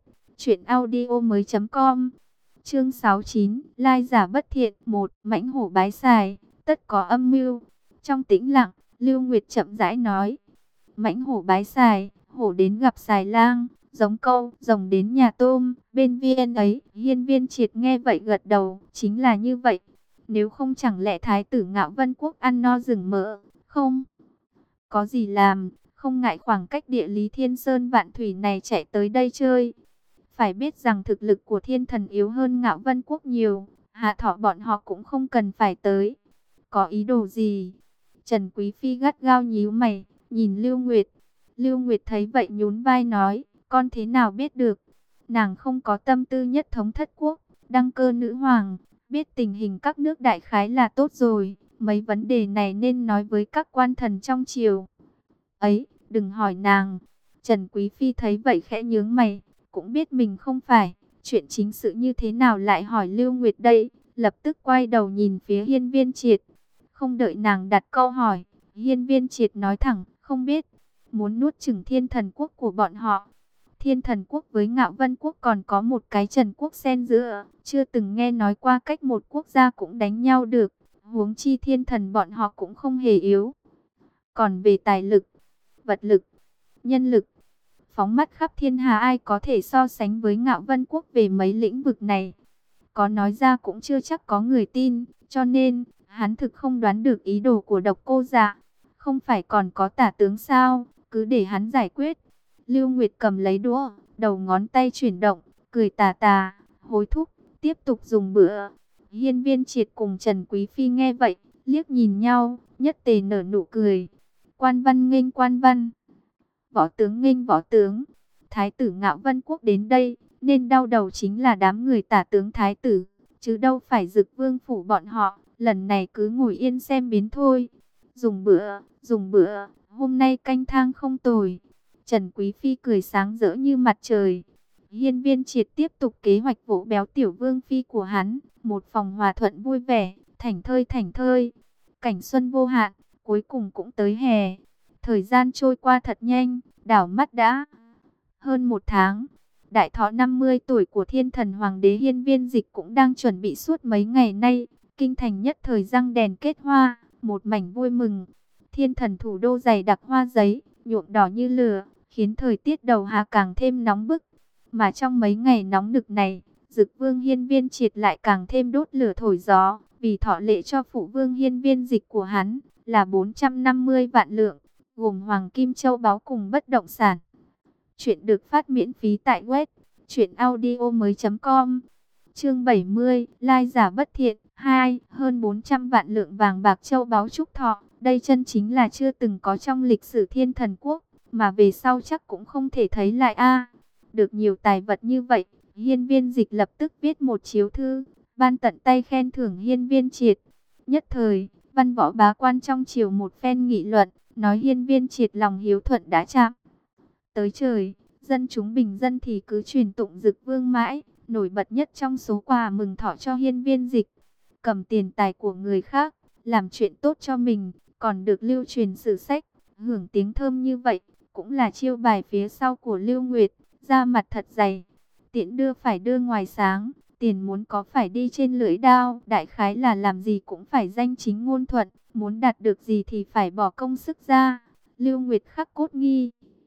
Speaker 1: truyệnaudiomoi.com. Chương 69, lai giả bất thiện. 1. Mãnh hổ bái xài, tất có âm mưu. Trong tĩnh lặng, Lưu Nguyệt chậm rãi nói: Mãnh hổ bái xài, hổ đến gặp xài lang, giống câu, rồng đến nhà tôm, bên viên ấy. Hiên Viên Triệt nghe vậy gật đầu, chính là như vậy. Nếu không chẳng lẽ Thái tử Ngạo Vân Quốc ăn no rừng mỡ, không có gì làm, không ngại khoảng cách địa lý thiên sơn vạn thủy này chạy tới đây chơi. Phải biết rằng thực lực của thiên thần yếu hơn Ngạo Vân Quốc nhiều, Hạ Thọ bọn họ cũng không cần phải tới. Có ý đồ gì? Trần Quý Phi gắt gao nhíu mày, nhìn Lưu Nguyệt. Lưu Nguyệt thấy vậy nhún vai nói: con thế nào biết được? Nàng không có tâm tư nhất thống thất quốc, đăng cơ nữ hoàng, biết tình hình các nước đại khái là tốt rồi. Mấy vấn đề này nên nói với các quan thần trong triều. Ấy, đừng hỏi nàng. Trần Quý Phi thấy vậy khẽ nhướng mày, cũng biết mình không phải. Chuyện chính sự như thế nào lại hỏi Lưu Nguyệt đây? Lập tức quay đầu nhìn phía Hiên Viên Triệt. Không đợi nàng đặt câu hỏi, Hiên Viên Triệt nói thẳng: không biết. Muốn nuốt chửng Thiên Thần Quốc của bọn họ. Thiên Thần Quốc với Ngạo Vân Quốc còn có một cái Trần Quốc xen giữa, chưa từng nghe nói qua cách một quốc gia cũng đánh nhau được. Huống chi thiên thần bọn họ cũng không hề yếu. Còn về tài lực, vật lực, nhân lực, phóng mắt khắp thiên hà, ai có thể so sánh với Ngạo Vân Quốc về mấy lĩnh vực này? Có nói ra cũng chưa chắc có người tin, cho nên hắn thực không đoán được ý đồ của Độc Cô Dạ. Không phải còn có tả tướng sao, cứ để hắn giải quyết. Lưu Nguyệt cầm lấy đũa, đầu ngón tay chuyển động, cười tà tà, hối thúc, tiếp tục dùng bữa. Hiên Viên Triệt cùng Trần Quý Phi nghe vậy, liếc nhìn nhau, nhất tề nở nụ cười. Quan văn nghênh quan văn, võ tướng nghênh võ tướng. Thái tử Ngạo Vân Quốc đến đây, nên đau đầu chính là đám người tả tướng thái tử, chứ đâu phải Dực Vương phủ bọn họ. Lần này cứ ngồi yên xem biến thôi. Dùng bữa, hôm nay canh thang không tồi. Trần Quý Phi cười sáng rỡ như mặt trời. Hiên Viên Triệt tiếp tục kế hoạch vỗ béo tiểu vương phi của hắn. Một phòng hòa thuận vui vẻ, thảnh thơi. Cảnh xuân vô hạn, cuối cùng cũng tới hè. Thời gian trôi qua thật nhanh, đảo mắt đã hơn 1 tháng. Đại thọ 50 tuổi của thiên thần hoàng đế Hiên Viên Dịch cũng đang chuẩn bị suốt mấy ngày nay. Kinh thành nhất thời răng đèn kết hoa, một mảnh vui mừng. Thiên thần thủ đô dày đặc hoa giấy, nhuộm đỏ như lửa, khiến thời tiết đầu hạ càng thêm nóng bức. Mà trong mấy ngày nóng nực này, Dực Vương Hiên Viên Triệt lại càng thêm đốt lửa thổi gió, vì thọ lệ cho phụ vương Hiên Viên Dịch của hắn là 450 vạn lượng. gồm hoàng kim châu báu cùng bất động sản. Chuyện được phát miễn phí tại web truyệnaudiomoi.com. Chương 70, lai giả bất thiện 2, hơn 400 vạn lượng vàng bạc châu báu chúc thọ. Đây chân chính là chưa từng có trong lịch sử Thiên Thần Quốc, mà về sau chắc cũng không thể thấy lại a. Được nhiều tài vật như vậy, Hiên Viên Dịch lập tức viết một chiếu thư, ban tận tay khen thưởng Hiên Viên Triệt. Nhất thời, văn võ bá quan trong triều một phen nghị luận, nói Hiên Viên Triệt lòng hiếu thuận đã chạm tới trời, dân chúng bình dân thì cứ truyền tụng Dực Vương mãi. Nổi bật nhất trong số quà mừng thọ cho Hiên Viên Dịch, cầm tiền tài của người khác, làm chuyện tốt cho mình, còn được lưu truyền sử sách, hưởng tiếng thơm như vậy, cũng là chiêu bài phía sau của Lưu Nguyệt, da mặt thật dày. Tiễn đưa phải đưa ngoài sáng, tiền muốn có phải đi trên lưỡi đao, đại khái là làm gì cũng phải danh chính ngôn thuận, muốn đạt được gì thì phải bỏ công sức ra. Lưu Nguyệt khắc cốt ghi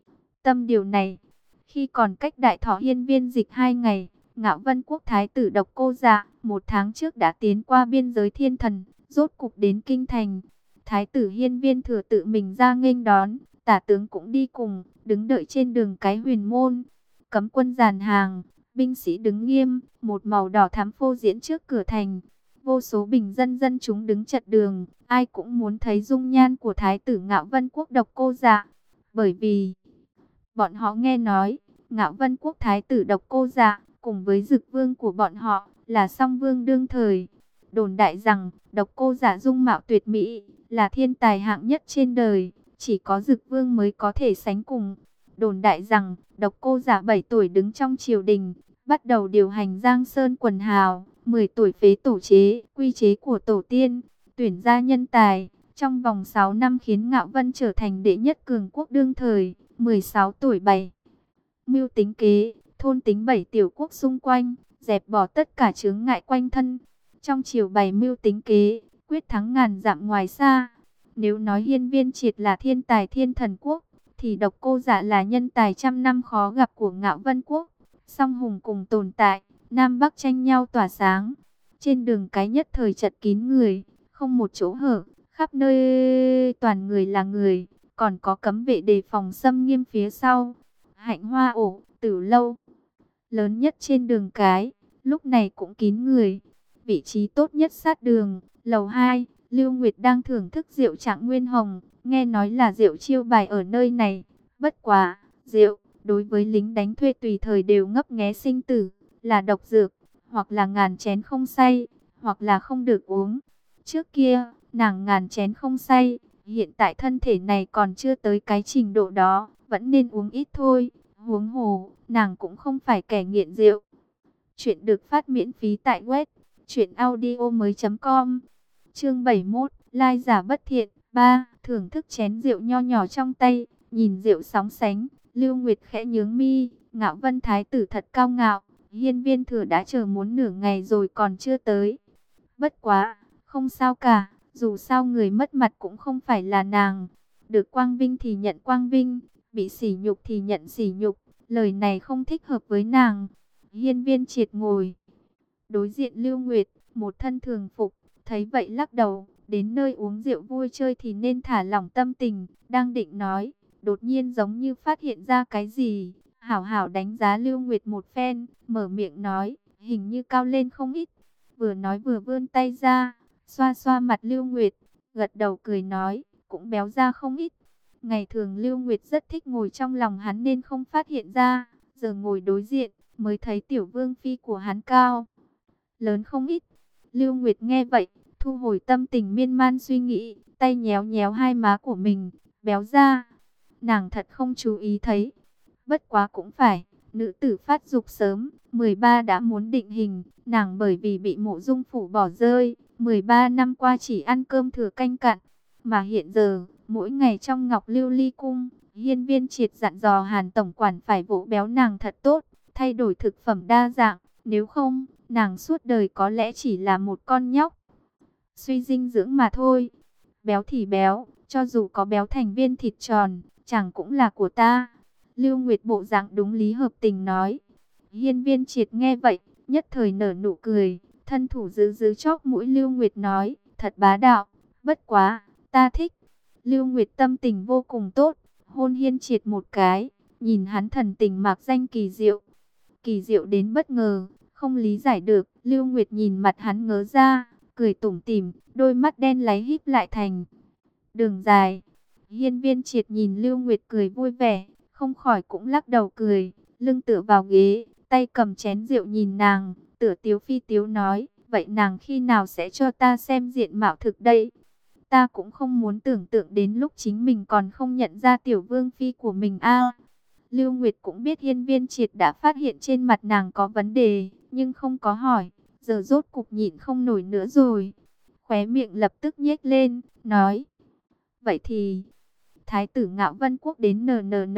Speaker 1: tâm điều này. Khi còn cách đại thọ Hiên Viên Dịch 2 ngày, Ngạo Vân Quốc Thái tử Độc Cô Dạ 1 tháng trước đã tiến qua biên giới Thiên Thần, rốt cục đến kinh thành. Thái tử Hiên Viên Thừa tự mình ra nghênh đón, tả tướng cũng đi cùng, đứng đợi trên đường cái huyền môn. Cấm quân dàn hàng, binh sĩ đứng nghiêm, một màu đỏ thắm phô diễn trước cửa thành. Vô số bình dân dân chúng đứng chật đường, ai cũng muốn thấy dung nhan của Thái tử Ngạo Vân Quốc Độc Cô Dạ. Bởi vì bọn họ nghe nói, Ngạo Vân Quốc Thái tử Độc Cô Dạ cùng với Dực Vương của bọn họ là song vương đương thời. Đồn đại rằng Độc Cô Dạ dung mạo tuyệt mỹ, là thiên tài hạng nhất trên đời, chỉ có Dực Vương mới có thể sánh cùng. Đồn đại rằng Độc Cô Dạ 7 tuổi đứng trong triều đình, bắt đầu điều hành Giang Sơn quần hào, 10 tuổi phế tổ chế, quy chế của tổ tiên, tuyển ra nhân tài, trong vòng 6 năm khiến Ngạo Vân trở thành đệ nhất cường quốc đương thời. 16 tuổi bày mưu tính kế, thôn tính 7 tiểu quốc xung quanh, dẹp bỏ tất cả chướng ngại quanh thân. Trong triều bày mưu tính kế, quyết thắng ngàn dặm ngoài xa. Nếu nói Hiên Viên Triệt là thiên tài Thiên Thần Quốc, thì Độc Cô Dạ là nhân tài trăm năm khó gặp của Ngạo Vân Quốc. Song hùng cùng tồn tại, Nam Bắc tranh nhau tỏa sáng. Trên đường cái nhất thời chật kín người, không một chỗ hở, khắp nơi toàn người là người. Còn có cấm vệ đề phòng xâm nghiêm phía sau. Hạnh Hoa Ổ, Tử Lâu lớn nhất trên đường cái, lúc này cũng kín người. Vị trí tốt nhất sát đường, lầu 2, Lưu Nguyệt đang thưởng thức rượu Trạng Nguyên Hồng. Nghe nói là rượu chiêu bài ở nơi này. Bất quá, rượu đối với lính đánh thuê tùy thời đều ngấp nghé sinh tử, là độc dược, hoặc là ngàn chén không say, hoặc là không được uống. Trước kia, nàng ngàn chén không say, hiện tại thân thể này còn chưa tới cái trình độ đó, vẫn nên uống ít thôi. Huống hồ, nàng cũng không phải kẻ nghiện rượu. Chuyện được phát miễn phí tại web truyệnaudiomoi.com. Chương 71, lai giả bất thiện 3, thưởng thức chén rượu nho nhỏ trong tay, nhìn rượu sóng sánh, Lưu Nguyệt khẽ nhướng mi. Ngạo Vân Thái tử thật cao ngạo, Hiên Viên Thừa đã chờ muốn nửa ngày rồi còn chưa tới. Bất quá, không sao cả, dù sao người mất mặt cũng không phải là nàng. Được quang vinh thì nhận quang vinh, bị sỉ nhục thì nhận sỉ nhục, lời này không thích hợp với nàng. Hiên Viên Triệt ngồi đối diện Lưu Nguyệt, một thân thường phục, thấy vậy lắc đầu. Đến nơi uống rượu vui chơi thì nên thả lỏng tâm tình. Đang định nói, đột nhiên giống như phát hiện ra cái gì, hảo hảo đánh giá Lưu Nguyệt một phen, mở miệng nói, hình như cao lên không ít. Vừa nói vừa vươn tay ra, xoa xoa mặt Lưu Nguyệt, gật đầu cười nói, cũng béo ra không ít. Ngày thường Lưu Nguyệt rất thích ngồi trong lòng hắn nên không phát hiện ra, giờ ngồi đối diện, mới thấy tiểu vương phi của hắn cao lớn không ít. Lưu Nguyệt nghe vậy, thu hồi tâm tình miên man suy nghĩ, tay nhéo nhéo hai má của mình, béo ra. Nàng thật không chú ý thấy. Bất quá cũng phải, nữ tử phát dục sớm, 13 đã muốn định hình, nàng bởi vì bị Mộ Dung phủ bỏ rơi, 13 năm qua chỉ ăn cơm thừa canh cặn, mà hiện giờ, mỗi ngày trong Ngọc Lưu Ly cung, Hiên Viên Triệt dặn dò Hàn tổng quản phải vỗ béo nàng thật tốt, thay đổi thực phẩm đa dạng, nếu không, nàng suốt đời có lẽ chỉ là một con nhóc suy dinh dưỡng mà thôi. Béo thì béo, cho dù có béo thành viên thịt tròn, chẳng cũng là của ta. Lưu Nguyệt bộ dạng đúng lý hợp tình nói. Hiên Viên Triệt nghe vậy, nhất thời nở nụ cười, thân thủ giữ giữ chóp mũi Lưu Nguyệt nói, thật bá đạo, bất quá, ta thích. Lưu Nguyệt tâm tình vô cùng tốt, hôn Hiên Triệt một cái, nhìn hắn thần tình mạc danh kỳ diệu đến bất ngờ, không lý giải được. Lưu Nguyệt nhìn mặt hắn ngớ ra, cười tủm tỉm, đôi mắt đen láy híp lại thành đường dài. Hiên Viên Triệt nhìn Lưu Nguyệt cười vui vẻ, không khỏi cũng lắc đầu cười, lưng tựa vào ghế, tay cầm chén rượu nhìn nàng, tựa tiếu phi tiếu nói, vậy nàng khi nào sẽ cho ta xem diện mạo thực đây? Ta cũng không muốn tưởng tượng đến lúc chính mình còn không nhận ra tiểu vương phi của mình a. Lưu Nguyệt cũng biết Hiên Viên Triệt đã phát hiện trên mặt nàng có vấn đề, nhưng không có hỏi, giờ rốt cục nhịn không nổi nữa rồi. Khóe miệng lập tức nhếch lên, nói, vậy thì Thái tử Ngạo Vân Quốc đến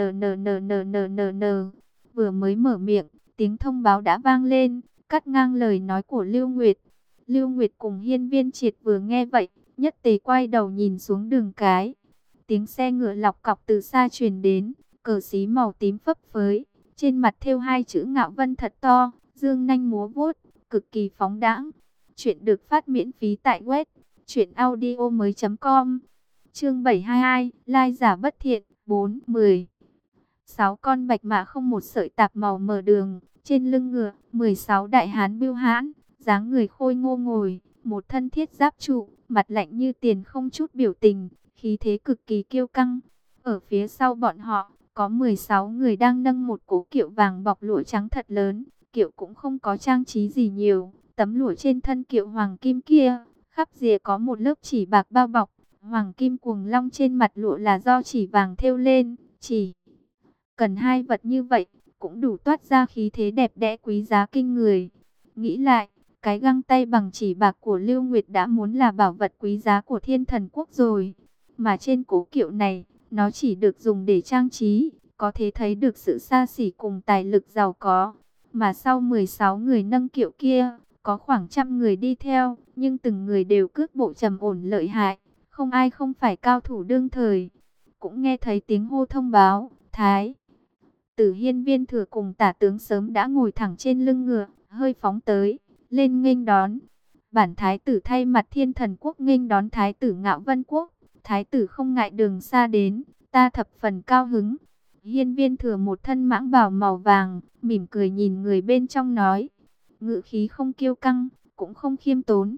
Speaker 1: n. Vừa mới mở miệng, tiếng thông báo đã vang lên, cắt ngang lời nói của Lưu Nguyệt. Lưu Nguyệt cùng Hiên Viên Triệt vừa nghe vậy, nhất tề quay đầu nhìn xuống đường cái. Tiếng xe ngựa lọc cọc từ xa truyền đến, cờ xí màu tím phấp phới, trên mặt thêu hai chữ Ngạo Vân thật to, dương nanh múa vuốt, cực kỳ phóng đãng. Chuyện được phát miễn phí tại web truyệnaudiomoi.com. Chương 722, lai giả bất thiện, 4-10. 6 con bạch mã không một sợi tạp màu mở đường, trên lưng ngựa, 16 đại hán bưu hãn, dáng người khôi ngô ngồi, một thân thiết giáp trụ, mặt lạnh như tiền không chút biểu tình, khí thế cực kỳ kiêu căng. Ở phía sau bọn họ, có 16 người đang nâng một cố kiệu vàng bọc lụa trắng thật lớn, kiệu cũng không có trang trí gì nhiều, tấm lụa trên thân kiệu hoàng kim kia, khắp rìa có một lớp chỉ bạc bao bọc. Hoàng kim cuồng long trên mặt lụa là do chỉ vàng thêu lên, chỉ cần hai vật như vậy, cũng đủ toát ra khí thế đẹp đẽ quý giá kinh người. Nghĩ lại, cái găng tay bằng chỉ bạc của Lưu Nguyệt đã muốn là bảo vật quý giá của Thiên Thần Quốc rồi. Mà trên cố kiệu này, nó chỉ được dùng để trang trí, có thể thấy được sự xa xỉ cùng tài lực giàu có. Mà sau 16 người nâng kiệu kia, có khoảng 100 người đi theo, nhưng từng người đều cước bộ trầm ổn lợi hại. Không ai không phải cao thủ đương thời. Cũng nghe thấy tiếng hô thông báo, Thái tử Hiên Viên Thừa cùng tả tướng sớm đã ngồi thẳng trên lưng ngựa, hơi phóng tới, lên nghênh đón. Bản thái tử thay mặt Thiên Thần Quốc nghênh đón thái tử Ngạo Vân Quốc. Thái tử không ngại đường xa đến, ta thập phần cao hứng. Hiên Viên Thừa một thân mãng bào màu vàng, mỉm cười nhìn người bên trong nói, ngự khí không kiêu căng, cũng không khiêm tốn.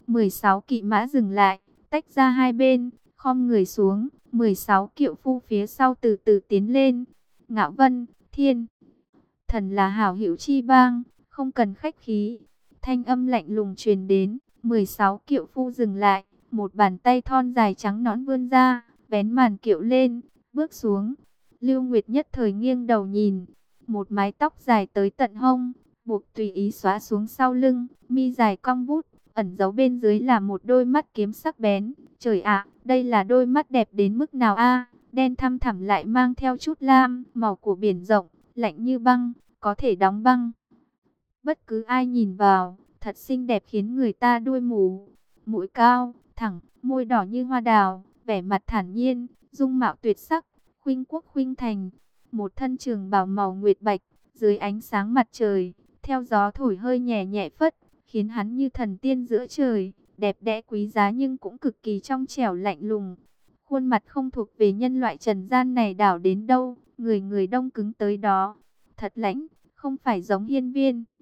Speaker 1: 16 kỵ mã dừng lại, tách ra hai bên, khom người xuống, 16 kiệu phu phía sau từ từ tiến lên. Ngạo Vân, Thiên Thần là hảo hữu chi bang, không cần khách khí. Thanh âm lạnh lùng truyền đến, 16 kiệu phu dừng lại, một bàn tay thon dài trắng nõn vươn ra, vén màn kiệu lên, bước xuống. Lưu Nguyệt nhất thời nghiêng đầu nhìn, một mái tóc dài tới tận hông, buộc tùy ý xóa xuống sau lưng, mi dài cong vút, ẩn giấu bên dưới là một đôi mắt kiếm sắc bén. Trời ạ, đây là đôi mắt đẹp đến mức nào a? Đen thăm thẳm lại mang theo chút lam, màu của biển rộng, lạnh như băng, có thể đóng băng. Bất cứ ai nhìn vào, thật xinh đẹp khiến người ta đuôi mù. Mũi cao, thẳng, môi đỏ như hoa đào, vẻ mặt thản nhiên, dung mạo tuyệt sắc, khuynh quốc khuynh thành. Một thân trường bào màu nguyệt bạch, dưới ánh sáng mặt trời, theo gió thổi hơi nhẹ nhẹ phất, khiến hắn như thần tiên giữa trời, đẹp đẽ quý giá nhưng cũng cực kỳ trong trẻo lạnh lùng. Khuôn mặt không thuộc về nhân loại trần gian này đảo đến đâu, người người đông cứng tới đó. Thật lãnh, không phải giống Hiên Viên